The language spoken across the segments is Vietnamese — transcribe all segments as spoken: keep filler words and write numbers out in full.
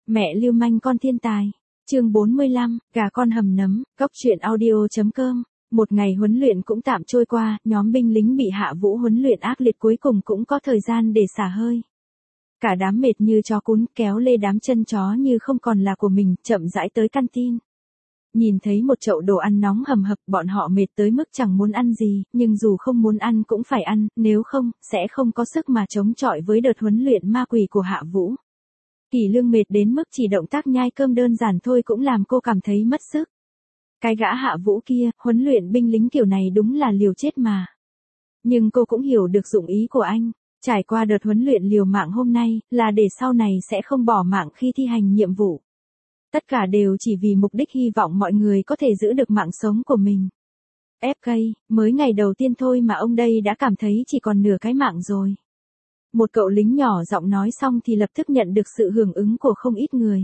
Mẹ lưu manh con thiên tài. Chương bốn mươi lăm, gà con hầm nấm, cóc truyện audio chấm com. Một ngày huấn luyện cũng tạm trôi qua, nhóm binh lính bị Hạ Vũ huấn luyện ác liệt cuối cùng cũng có thời gian để xả hơi. Cả đám mệt như chó cún, kéo lê đám chân chó như không còn là của mình, chậm rãi tới canteen. Nhìn thấy một chậu đồ ăn nóng hầm hập, bọn họ mệt tới mức chẳng muốn ăn gì, nhưng dù không muốn ăn cũng phải ăn, nếu không, sẽ không có sức mà chống chọi với đợt huấn luyện ma quỷ của Hạ Vũ. Kỷ Lương mệt đến mức chỉ động tác nhai cơm đơn giản thôi cũng làm cô cảm thấy mất sức. Cái gã Hạ Vũ kia, huấn luyện binh lính kiểu này đúng là liều chết mà. Nhưng cô cũng hiểu được dụng ý của anh. Trải qua đợt huấn luyện liều mạng hôm nay, là để sau này sẽ không bỏ mạng khi thi hành nhiệm vụ. Tất cả đều chỉ vì mục đích hy vọng mọi người có thể giữ được mạng sống của mình. ép ca, mới ngày đầu tiên thôi mà ông đây đã cảm thấy chỉ còn nửa cái mạng rồi. Một cậu lính nhỏ giọng nói xong thì lập tức nhận được sự hưởng ứng của không ít người.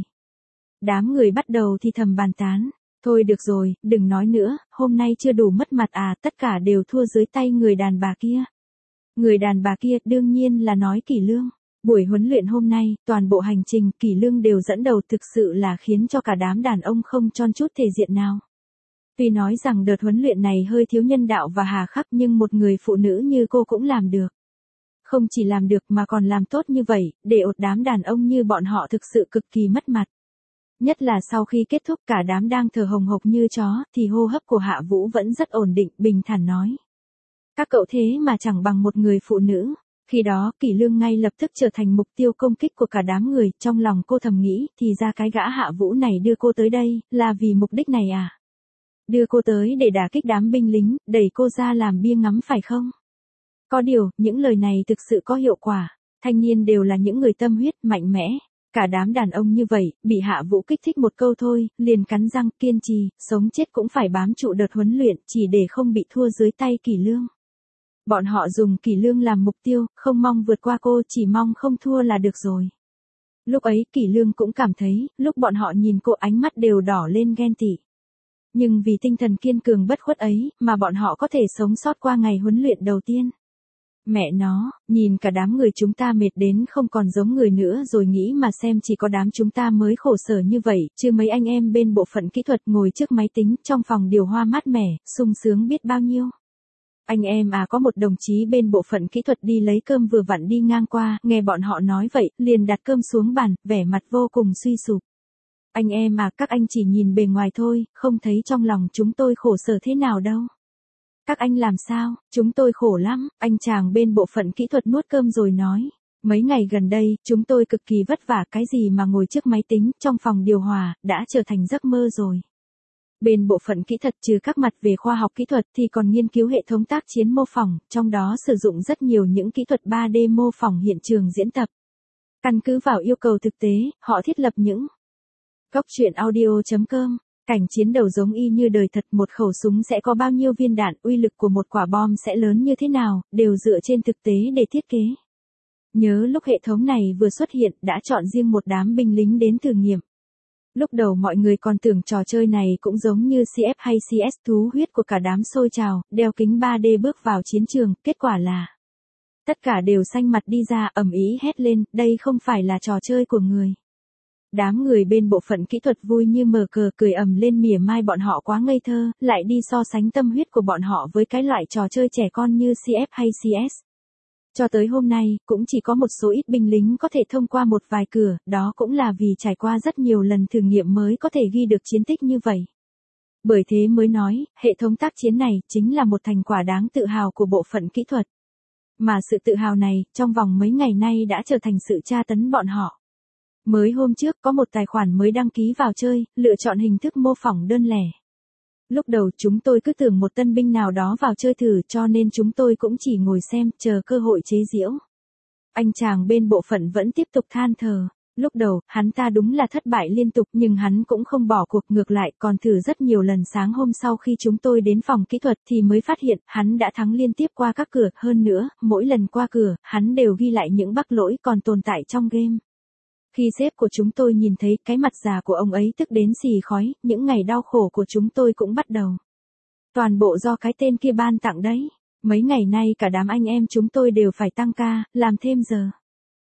Đám người bắt đầu thì thầm bàn tán. Thôi được rồi, đừng nói nữa, hôm nay chưa đủ mất mặt à, tất cả đều thua dưới tay người đàn bà kia. Người đàn bà kia đương nhiên là nói Kỷ Lương. Buổi huấn luyện hôm nay, toàn bộ hành trình Kỷ Lương đều dẫn đầu, thực sự là khiến cho cả đám đàn ông không tròn chút thể diện nào. Tuy nói rằng đợt huấn luyện này hơi thiếu nhân đạo và hà khắc nhưng một người phụ nữ như cô cũng làm được. Không chỉ làm được mà còn làm tốt như vậy, để ột đám đàn ông như bọn họ thực sự cực kỳ mất mặt. Nhất là sau khi kết thúc cả đám đang thở hồng hộc như chó, thì hô hấp của Hạ Vũ vẫn rất ổn định, bình thản nói. Các cậu thế mà chẳng bằng một người phụ nữ. Khi đó, Kỷ Lương ngay lập tức trở thành mục tiêu công kích của cả đám người, trong lòng cô thầm nghĩ, thì ra cái gã Hạ Vũ này đưa cô tới đây, là vì mục đích này à? Đưa cô tới để đả kích đám binh lính, đẩy cô ra làm bia ngắm phải không? Có điều, những lời này thực sự có hiệu quả, thanh niên đều là những người tâm huyết, mạnh mẽ. Cả đám đàn ông như vậy, bị Hạ Vũ kích thích một câu thôi, liền cắn răng, kiên trì, sống chết cũng phải bám trụ đợt huấn luyện, chỉ để không bị thua dưới tay Kỷ Lương. Bọn họ dùng Kỷ Lương làm mục tiêu, không mong vượt qua cô, chỉ mong không thua là được rồi. Lúc ấy Kỷ Lương cũng cảm thấy, lúc bọn họ nhìn cô ánh mắt đều đỏ lên ghen tị. Nhưng vì tinh thần kiên cường bất khuất ấy, mà bọn họ có thể sống sót qua ngày huấn luyện đầu tiên. Mẹ nó, nhìn cả đám người chúng ta mệt đến không còn giống người nữa rồi nghĩ mà xem, chỉ có đám chúng ta mới khổ sở như vậy, chứ mấy anh em bên bộ phận kỹ thuật ngồi trước máy tính trong phòng điều hòa mát mẻ, sung sướng biết bao nhiêu. Anh em à, có một đồng chí bên bộ phận kỹ thuật đi lấy cơm vừa vặn đi ngang qua, nghe bọn họ nói vậy, liền đặt cơm xuống bàn, vẻ mặt vô cùng suy sụp. Anh em à, các anh chỉ nhìn bề ngoài thôi, không thấy trong lòng chúng tôi khổ sở thế nào đâu. Các anh làm sao, chúng tôi khổ lắm, anh chàng bên bộ phận kỹ thuật nuốt cơm rồi nói. Mấy ngày gần đây, chúng tôi cực kỳ vất vả, cái gì mà ngồi trước máy tính, trong phòng điều hòa, đã trở thành giấc mơ rồi. Bên bộ phận kỹ thuật trừ các mặt về khoa học kỹ thuật thì còn nghiên cứu hệ thống tác chiến mô phỏng, trong đó sử dụng rất nhiều những kỹ thuật ba D mô phỏng hiện trường diễn tập. Căn cứ vào yêu cầu thực tế, họ thiết lập những cóc truyện audio chấm com. Cảnh chiến đấu giống y như đời thật, một khẩu súng sẽ có bao nhiêu viên đạn, uy lực của một quả bom sẽ lớn như thế nào, đều dựa trên thực tế để thiết kế. Nhớ lúc hệ thống này vừa xuất hiện, đã chọn riêng một đám binh lính đến thử nghiệm. Lúc đầu mọi người còn tưởng trò chơi này cũng giống như xê ép hay xê ét, thú huyết của cả đám sôi trào, đeo kính ba D bước vào chiến trường, kết quả là tất cả đều xanh mặt đi ra, ầm ĩ hét lên, đây không phải là trò chơi của người. Đám người bên bộ phận kỹ thuật vui như mờ cờ, cười ầm lên mỉa mai bọn họ quá ngây thơ, lại đi so sánh tâm huyết của bọn họ với cái loại trò chơi trẻ con như xê ép hay xê ét. Cho tới hôm nay, cũng chỉ có một số ít binh lính có thể thông qua một vài cửa, đó cũng là vì trải qua rất nhiều lần thử nghiệm mới có thể ghi được chiến tích như vậy. Bởi thế mới nói, hệ thống tác chiến này chính là một thành quả đáng tự hào của bộ phận kỹ thuật. Mà sự tự hào này, trong vòng mấy ngày nay đã trở thành sự tra tấn bọn họ. Mới hôm trước có một tài khoản mới đăng ký vào chơi, lựa chọn hình thức mô phỏng đơn lẻ. Lúc đầu chúng tôi cứ tưởng một tân binh nào đó vào chơi thử, cho nên chúng tôi cũng chỉ ngồi xem, chờ cơ hội chế giễu. Anh chàng bên bộ phận vẫn tiếp tục than thở. Lúc đầu, hắn ta đúng là thất bại liên tục, nhưng hắn cũng không bỏ cuộc, ngược lại còn thử rất nhiều lần. Sáng hôm sau khi chúng tôi đến phòng kỹ thuật thì mới phát hiện, hắn đã thắng liên tiếp qua các cửa, hơn nữa, mỗi lần qua cửa, hắn đều ghi lại những bug lỗi còn tồn tại trong game. Khi sếp của chúng tôi nhìn thấy cái mặt già của ông ấy tức đến xì khói, những ngày đau khổ của chúng tôi cũng bắt đầu. Toàn bộ do cái tên kia ban tặng đấy. Mấy ngày nay cả đám anh em chúng tôi đều phải tăng ca, làm thêm giờ.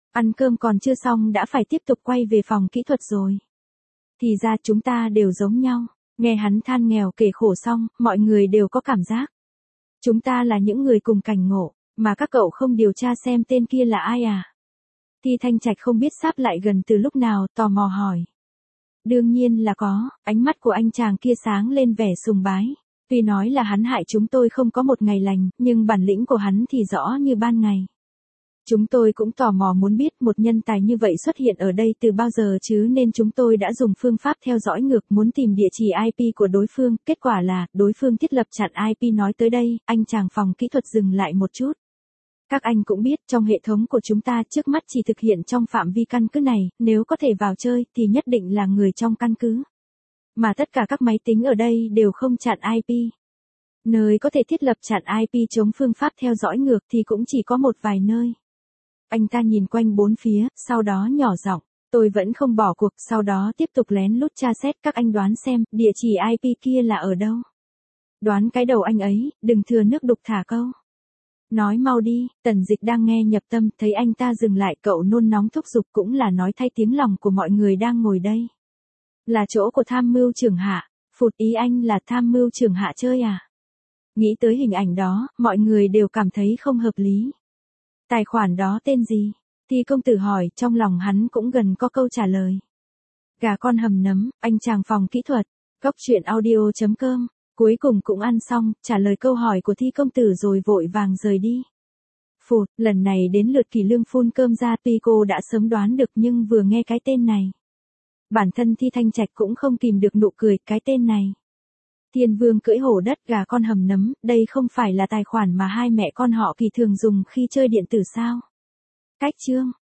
Ăn cơm còn chưa xong đã phải tiếp tục quay về phòng kỹ thuật rồi. Thì ra chúng ta đều giống nhau. Nghe hắn than nghèo kể khổ xong, mọi người đều có cảm giác. Chúng ta là những người cùng cảnh ngộ, mà các cậu không điều tra xem tên kia là ai à? Thi Thanh Trạch không biết sáp lại gần từ lúc nào, tò mò hỏi. Đương nhiên là có, ánh mắt của anh chàng kia sáng lên vẻ sùng bái. Tuy nói là hắn hại chúng tôi không có một ngày lành, nhưng bản lĩnh của hắn thì rõ như ban ngày. Chúng tôi cũng tò mò muốn biết một nhân tài như vậy xuất hiện ở đây từ bao giờ chứ, nên chúng tôi đã dùng phương pháp theo dõi ngược muốn tìm địa chỉ i pê của đối phương. Kết quả là, đối phương thiết lập chặn i pê nói tới đây, anh chàng phòng kỹ thuật dừng lại một chút. Các anh cũng biết trong hệ thống của chúng ta trước mắt chỉ thực hiện trong phạm vi căn cứ này, nếu có thể vào chơi thì nhất định là người trong căn cứ. Mà tất cả các máy tính ở đây đều không chặn i pê. Nơi có thể thiết lập chặn i pê chống phương pháp theo dõi ngược thì cũng chỉ có một vài nơi. Anh ta nhìn quanh bốn phía, sau đó nhỏ giọng, tôi vẫn không bỏ cuộc, sau đó tiếp tục lén lút tra xét, các anh đoán xem, địa chỉ i pê kia là ở đâu. Đoán cái đầu anh ấy, đừng thừa nước đục thả câu. Nói mau đi, Tần Dịch đang nghe nhập tâm, thấy anh ta dừng lại, cậu nôn nóng thúc giục, cũng là nói thay tiếng lòng của mọi người đang ngồi đây. Là chỗ của tham mưu trưởng hạ, phụt, ý anh là tham mưu trưởng hạ chơi à? Nghĩ tới hình ảnh đó, mọi người đều cảm thấy không hợp lý. Tài khoản đó tên gì? Thì công tử hỏi, trong lòng hắn cũng gần có câu trả lời. Gà con hầm nấm, anh chàng phòng kỹ thuật, góc chuyện audio chấm com. Cuối cùng cũng ăn xong, trả lời câu hỏi của Thi công tử rồi vội vàng rời đi. Phụt, lần này đến lượt Kỳ Lương phun cơm ra, tuy cô đã sớm đoán được nhưng vừa nghe cái tên này. Bản thân Thi Thanh Trạch cũng không kìm được nụ cười, cái tên này. Thiên Vương cưỡi hổ đất, gà con hầm nấm, đây không phải là tài khoản mà hai mẹ con họ Kỳ thường dùng khi chơi điện tử sao? Cách chương